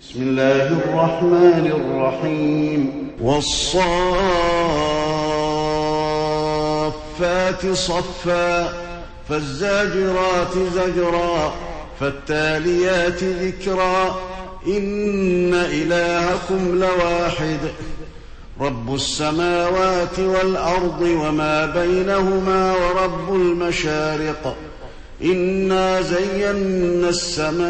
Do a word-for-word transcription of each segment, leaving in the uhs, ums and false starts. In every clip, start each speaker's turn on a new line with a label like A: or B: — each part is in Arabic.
A: بسم الله الرحمن الرحيم والصافات صفا فالزاجرات زجرا فالتاليات ذكرا إن إلهكم لواحد رب السماوات والأرض وما بينهما ورب المشارق إنا زينا السماء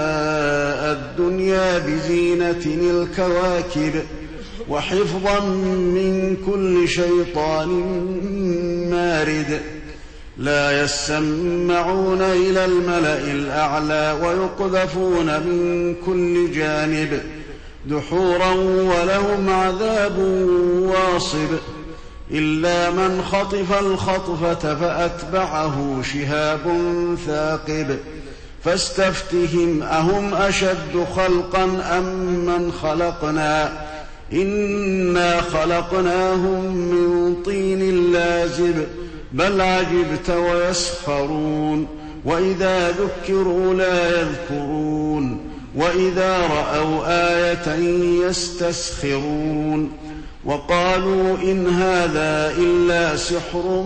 A: الدنيا بزينة الكواكب وحفظا من كل شيطان مارد لا يسمعون إلى الملأ الأعلى ويقذفون من كل جانب دحورا ولهم عذاب واصب إلا من خطف الخطفة فأتبعه شهاب ثاقب فاستفتهم أهم أشد خلقا أم من خلقنا إنا خلقناهم من طين لازب بل عجبت ويسخرون وإذا ذكروا لا يذكرون وإذا رأوا آية يستسخرون وقالوا إن هذا إلا سحر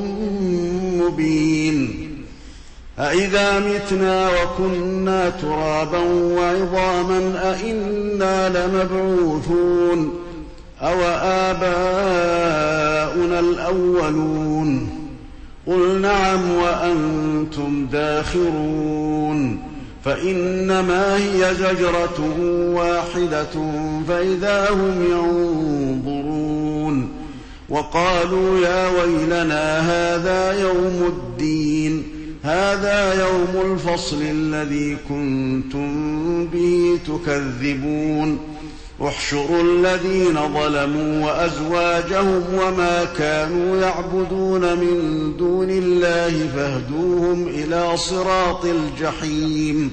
A: مبين أإذا متنا وكنا ترابا وعظاما أإنا لمبعوثون أو آباؤنا الأولون قل نعم وأنتم داخرون فإنما هي زجرة واحدة فإذا هم ينظرون وقالوا يا ويلنا هذا يوم الدين هذا يوم الفصل الذي كنتم به تكذبون احشروا الذين ظلموا وأزواجهم وما كانوا يعبدون من دون الله فاهدوهم إلى صراط الجحيم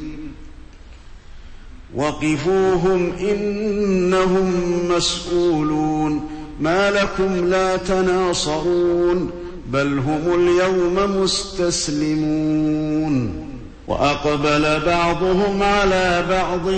A: وقفوهم إنهم مسؤولون ما لكم لا تناصرون بل هم اليوم مستسلمون وأقبل بعضهم على بعض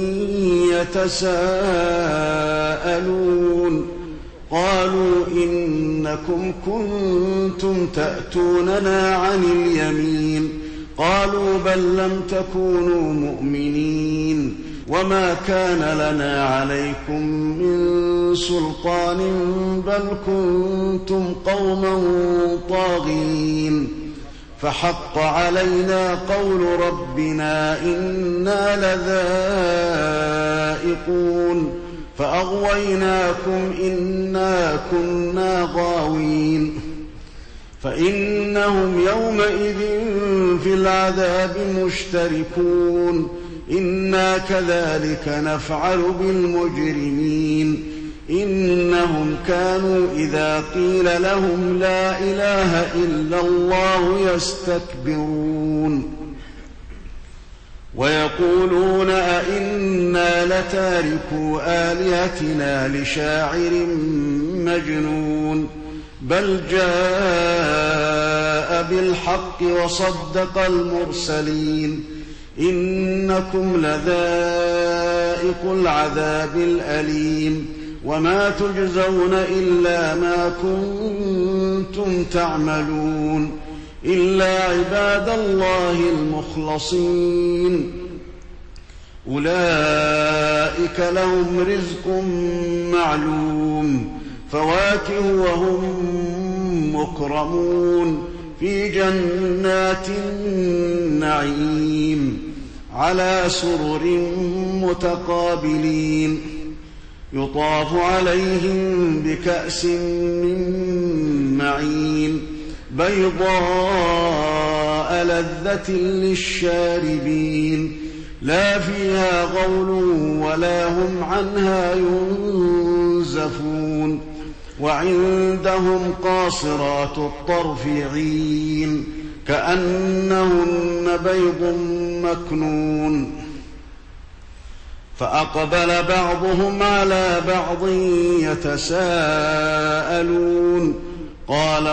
A: يتساءلون قالوا إنكم كنتم تأتوننا عن اليمين قالوا بل لم تكونوا مؤمنين وما كان لنا عليكم من سلطان بل كنتم قوما طاغين فحق علينا قول ربنا إنا لذائقون فأغويناكم إنا كنا غاوين فإنهم يومئذ في العذاب مشتركون إنا كذلك نفعل بالمجرمين إنهم كانوا إذا قيل لهم لا إله إلا الله يستكبرون ويقولون أئنا لتاركو آلهتنا لشاعر مجنون بل جاء بالحق وصدق المرسلين إنكم لذائق العذاب الأليم وما تجزون إلا ما كنتم تعملون إلا عباد الله المخلصين أولئك لهم رزق معلوم فواكه وهم مكرمون في جنات النعيم على سرر متقابلين يطاف عليهم بكأس من معين بيضاء لذة للشاربين لا فيها غول ولا هم عنها ينزفون وعندهم قاصرات الطرف عين كأنهن بيض مكنون فأقبل بعضهم على بعض يتساءلون قال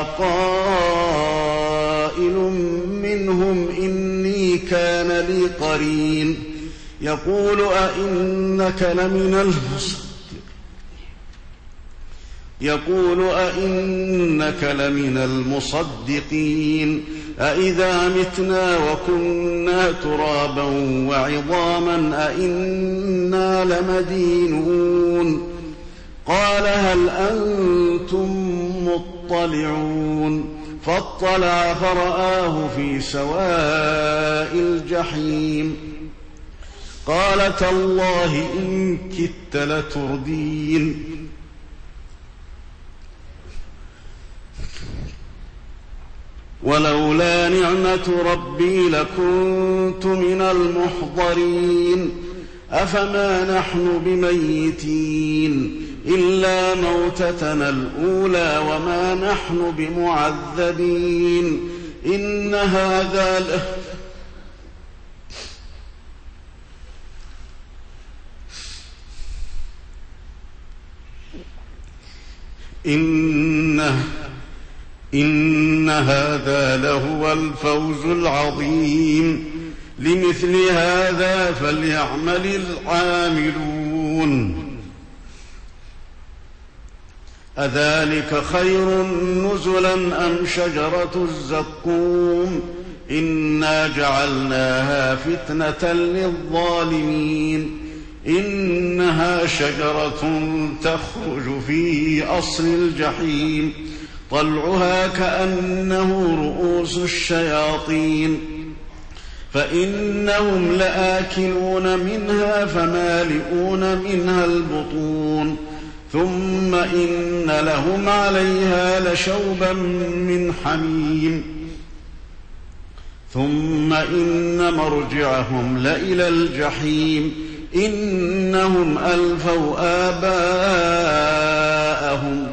A: قائل منهم إني كان لي قرين يقول أئنك لمن المصدقين يقول أئنك لمن المصدقين أئذا متنا وكنا ترابا وعظاما أئنا لمدينون قال هل أنتم مطلعون فاطلع فرآه في سواء الجحيم قال تالله إن كدت لتردين ولولا نعمة ربي لكنت من المحضرين أفما نحن بميتين إلا موتتنا الأولى وما نحن بمعذبين إن هذا له إنه إن هذا لهو الفوز العظيم لمثل هذا فليعمل العاملون أذلك خير نزلا أم شجرة الزقوم إنا جعلناها فتنة للظالمين إنها شجرة تخرج في أصل الجحيم طلعها كأنه رؤوس الشياطين فإنهم لآكلون منها فمالئون منها البطون ثم إن لهم عليها لشوبا من حميم ثم إن مرجعهم لإلى الجحيم إنهم ألفوا آباءهم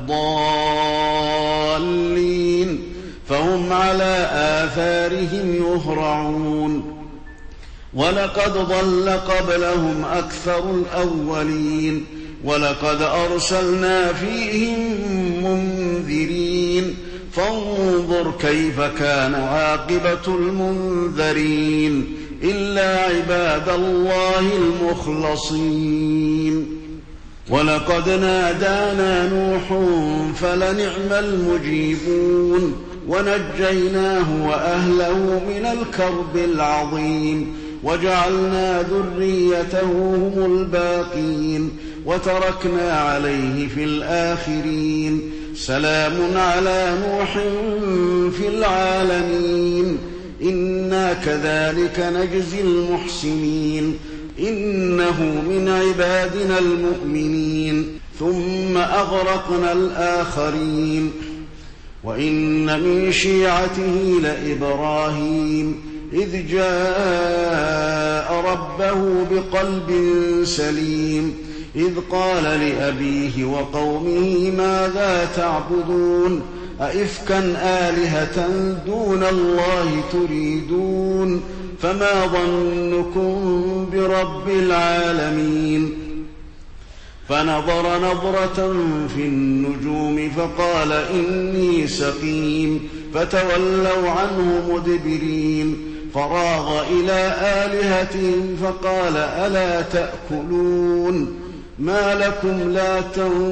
A: ضالين فهم على آثارهم يهرعون ولقد ضل قبلهم أكثر الأولين ولقد أرسلنا فيهم منذرين فانظر كيف كان عاقبة المنذرين إلا عباد الله المخلصين ولقد نادانا نوح فلنعم المجيبون ونجيناه وأهله من الكرب العظيم وجعلنا ذريته هم الباقين وتركنا عليه في الآخرين سلام على نوح في العالمين إنا كذلك نجزي المحسنين إنه من عبادنا المؤمنين ثم أغرقنا الآخرين وإن من شيعته لإبراهيم إذ جاء ربه بقلب سليم إذ قال لأبيه وقومه ماذا تعبدون أئفكا آلهة دون الله تريدون فما ظنكم برب العالمين فنظر نظرة في النجوم فقال إني سقيم فتولوا عنه مدبرين فراغ إلى آلهتهم فقال ألا تأكلون ما لكم لا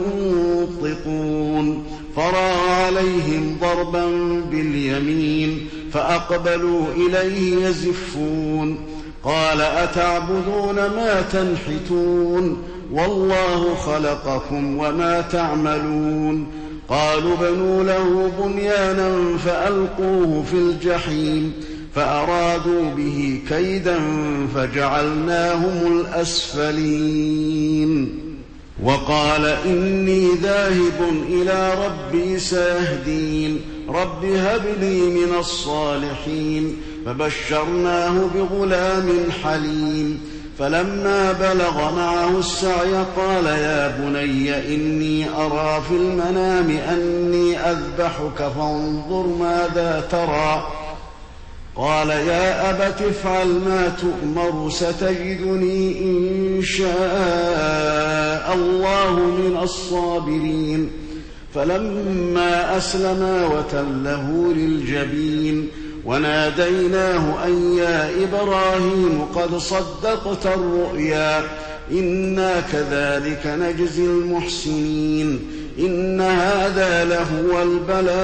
A: تنطقون فراغ عليهم ضربا باليمين فأقبلوا إليه يزفون قال أتعبدون ما تنحتون والله خلقكم وما تعملون قالوا بنوا له بنيانا فألقوه في الجحيم فأرادوا به كيدا فجعلناهم الأسفلين وقال إني ذاهب إلى ربي سيهدين رب هب لي من الصالحين فبشرناه بغلام حليم فلما بلغ معه السعي قال يا بني إني أرى في المنام أني أذبحك فانظر ماذا ترى قال يا أبت افعل ما تؤمر ستجدني إن شاء الله من الصابرين فلما أسلما وتله للجبين وناديناه أن يا إبراهيم قد صدقت الرؤيا إنا كذلك نجزي المحسنين إن هذا لهو البلاء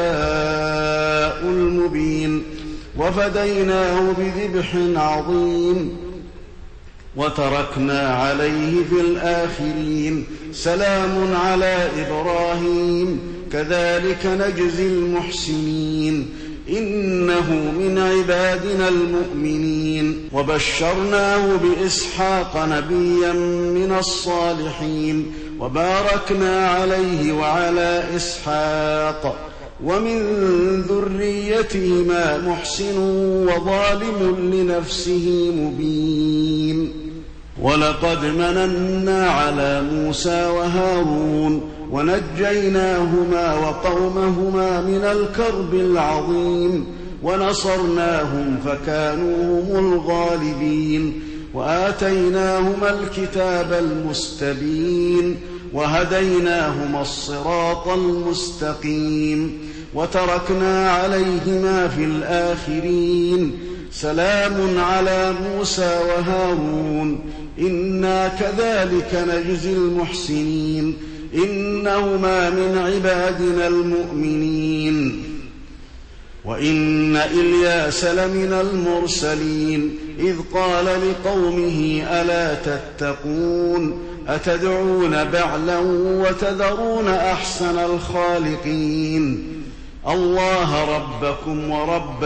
A: المبين وفديناه بذبح عظيم وتركنا عليه في الآخرين سلام على إبراهيم كذلك نجزي المحسنين إنه من عبادنا المؤمنين وبشرناه بإسحاق نبيا من الصالحين وباركنا عليه وعلى إسحاق ومن ذريتهما محسن وظالم لنفسه مبين ولقد مننا على موسى وهارون ونجيناهما وقومهما من الكرب العظيم ونصرناهم فكانوا هم الغالبين وآتيناهما الكتاب المستبين وهديناهما الصراط المستقيم وتركنا عليهما في الآخرين سلام على موسى وهارون إنا كذلك نجزي المحسنين إنهما من عبادنا المؤمنين وإن إلياس لمن المرسلين إذ قال لقومه ألا تتقون أتدعون بعلا وتذرون أحسن الخالقين الله ربكم ورب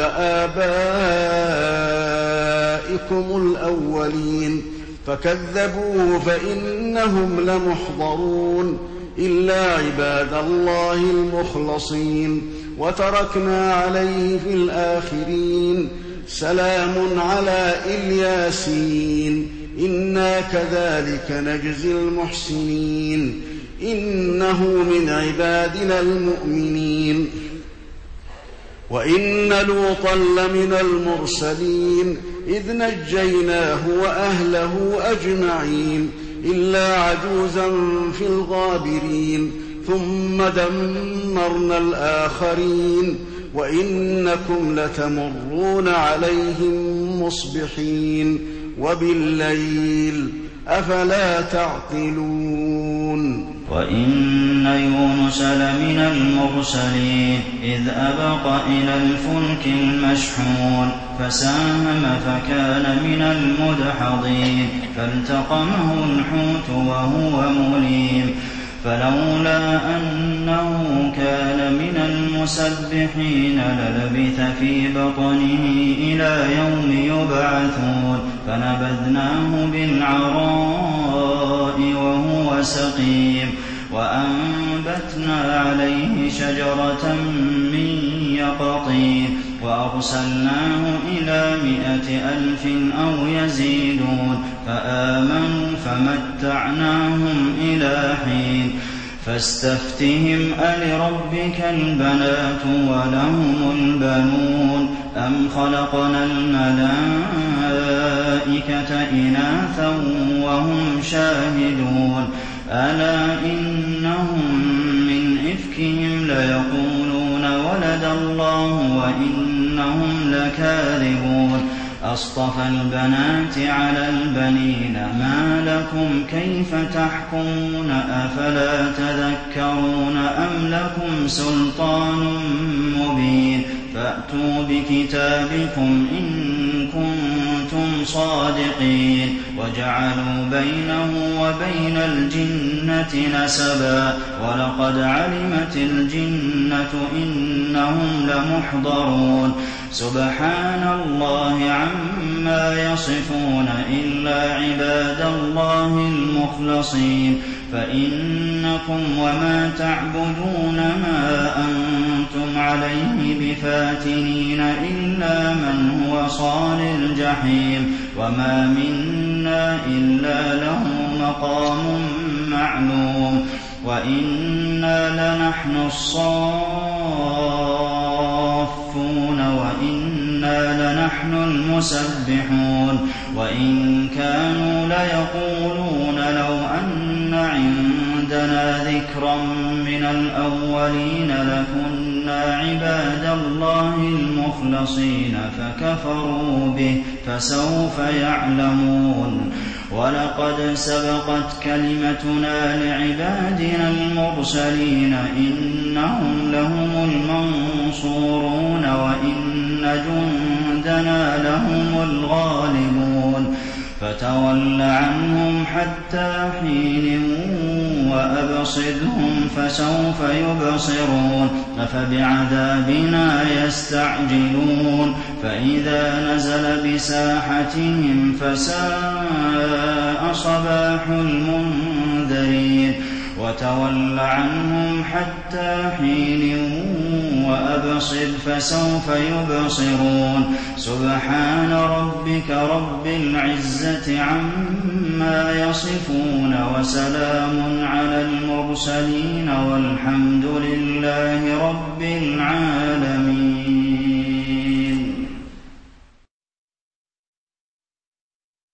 A: آبائكم الأولين فكذبوه فإنهم لمحضرون إلا عباد الله المخلصين وتركنا عليه في الآخرين سلام على الياسين إنا كذلك نجزي المحسنين إنه من عبادنا المؤمنين وإن لوطا لمن المرسلين إذ نجيناه وأهله أجمعين إلا عجوزا في الغابرين ثم دمرنا الآخرين وإنكم لتمرون عليهم مصبحين وبالليل أفلا تعقلون
B: وإن يونس لمن المرسلين إذ أبق إلى الفلك المشحون فساهم فكان من المدحضين فالتقمه الحوت وهو مليم فلولا أنه كان من المسبحين للبث في بطنه إلى يوم يبعثون فنبذناه بالعراء وهو سقيم وأنبتنا عليه شجرة من يقطين وأرسلناه إلى مائة ألف أو يزيدون فآمنوا فمتعناهم إلى حين فاستفتهم ألربك البنات ولهم البنون أم خلقنا الملائكة إناثا وهم شاهدون ألا إنهم من إفكهم ليقولون ولد الله وإنهم لكاذبون أصطفى البنات على البنين ما لكم كيف تحكمون أفلا تذكرون أم لكم سلطان مبين فأتوا بكتابكم إن كنتم صادقين وجعلوا بينه وبين الجنة نسبا ولقد علمت الجنة إنهم لمحضرون سبحان الله عما يصفون إلا عباد الله المخلصين فإنكم وما تعبدون ما أنتم عليه بفاتنين إلا من هو صال الجحيم وما منا إلا له مقام معلوم وإنا لنحن الصافون وإنا لنحن المسبحون وإن كانوا ليقولون لو أن عندنا ذكرا من الأولين لكنا إلا عباد الله المخلصين فكفروا به فسوف يعلمون ولقد سبقت كلمتنا لعبادنا المرسلين إنهم لهم المنصورون وإن جندنا لهم الغالبون فتول عنهم حتى حين وأبصرهم فسوف يبصرون أفبعذابنا يستعجلون فإذا نزل بساحتهم فساء صباح المنذرين وتول عنهم حتى حين وأبصر فسوف يبصرون سبحان ربك رب العزة عما يصفون وسلام على المرسلين والحمد لله رب العالمين.